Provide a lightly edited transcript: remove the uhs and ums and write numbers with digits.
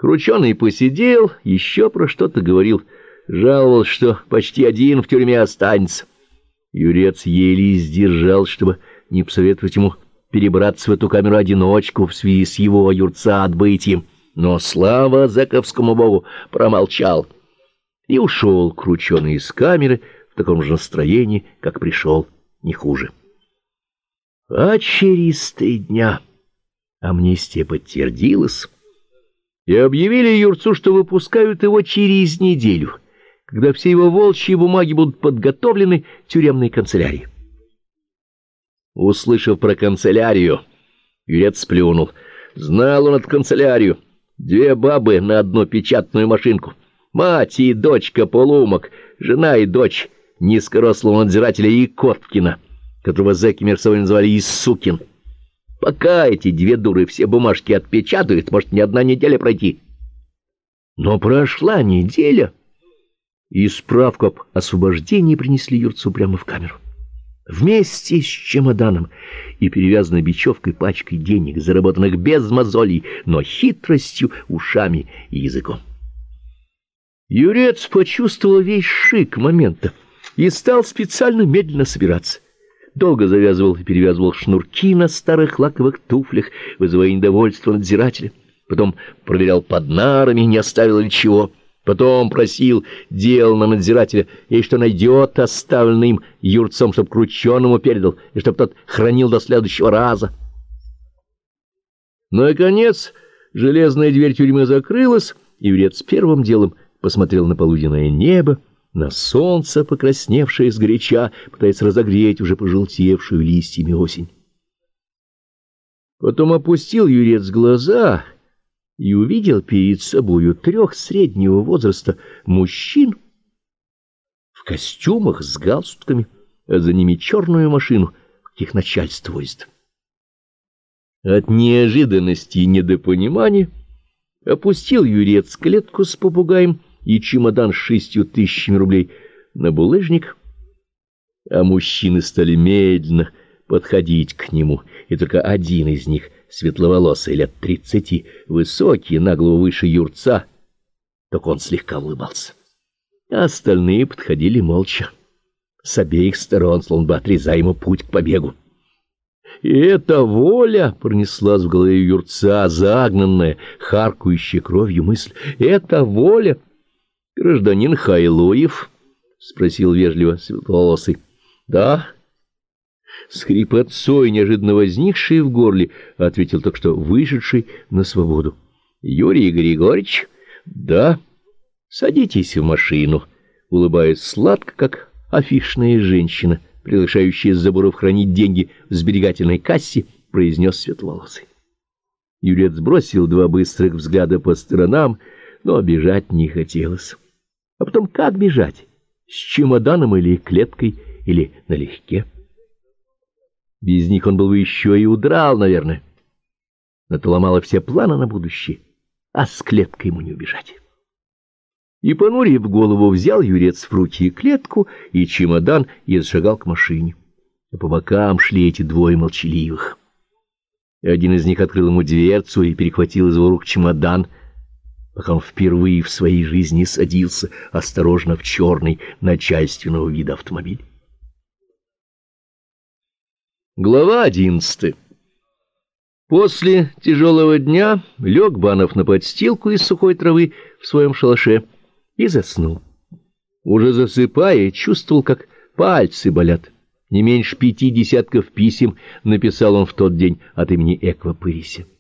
Крученый посидел, еще про что-то говорил, жаловался, что почти один в тюрьме останется. Юрец еле сдержал, чтобы не посоветовать ему перебраться в эту камеру-одиночку в связи с его юрца отбытием, но слава зэковскому богу промолчал и ушел крученый из камеры в таком же настроении, как пришел, не хуже. А через 3 дня амнистия подтвердилась, и объявили юрцу, что выпускают его через неделю, когда все его волчьи бумаги будут подготовлены в тюремной канцелярии. Услышав про канцелярию, юрец сплюнул. Знал он эту канцелярию. 2 бабы на одну печатную машинку. Мать и дочка полуумок, жена и дочь низкорослого надзирателя Якоткина, которого зэки между собой называли Иссукин. Пока эти 2 дуры все бумажки отпечатают, может, не 1 неделя пройти. Но прошла неделя, и справку об освобождении принесли юрцу прямо в камеру. Вместе с чемоданом и перевязанной бечевкой пачкой денег, заработанных без мозолей, но хитростью, ушами и языком. Юрец почувствовал весь шик момента и стал специально медленно собираться. Долго завязывал и перевязывал шнурки на старых лаковых туфлях, вызывая недовольство надзирателя. Потом проверял под нарами, не оставил ли чего. Потом просил, делал на надзирателя, и что найдет оставленный им юрцом, чтоб крученому передал, и чтоб тот хранил до следующего раза. Наконец, железная дверь тюрьмы закрылась, и юрец первым делом посмотрел на полуденное небо, на солнце, покрасневшее сгоряча, пытаясь разогреть уже пожелтевшую листьями осень. Потом опустил юрец глаза и увидел перед собою 3 среднего возраста мужчин в костюмах с галстуками, а за ними черную машину, каких начальство возит. От неожиданности и недопонимания опустил юрец клетку с попугаем и чемодан с 6000 рублей на булыжник, а мужчины стали медленно подходить к нему, и только один из них, светловолосый, лет 30, высокий, на голову выше юрца, только он слегка улыбался. А остальные подходили молча, с обеих сторон, словно бы отрезая ему путь к побегу. И эта воля пронеслась в голове юрца, загнанная, харкающая кровью мысль. Это воля... — Гражданин Хайлуев? — спросил вежливо светловолосый. — Да. С хрипотцой, неожиданно возникшей в горле, ответил только что вышедший на свободу. — Юрий Григорьевич? — Да. — Садитесь в машину, — улыбаясь сладко, как афишная женщина, приглашающая заборов хранить деньги в сберегательной кассе, произнес светловолосый. Юрец бросил 2 быстрых взгляда по сторонам, но бежать не хотелось. А потом как бежать? С чемоданом или клеткой, или налегке? Без них он был бы еще и удрал, наверное. Но это ломало все планы на будущее, а с клеткой ему не убежать. И, понурив голову, взял юрец в руки клетку и чемодан и зашагал к машине. А по бокам шли эти 2 молчаливых. Один из них открыл ему дверцу и перехватил из его рук чемодан, пока он впервые в своей жизни садился осторожно в черный начальственного вида автомобиль. Глава 11. После тяжелого дня лег Банов на подстилку из сухой травы в своем шалаше и заснул. Уже засыпая, чувствовал, как пальцы болят. Не меньше 5 десятков писем написал он в тот день от имени Эква Пыриси.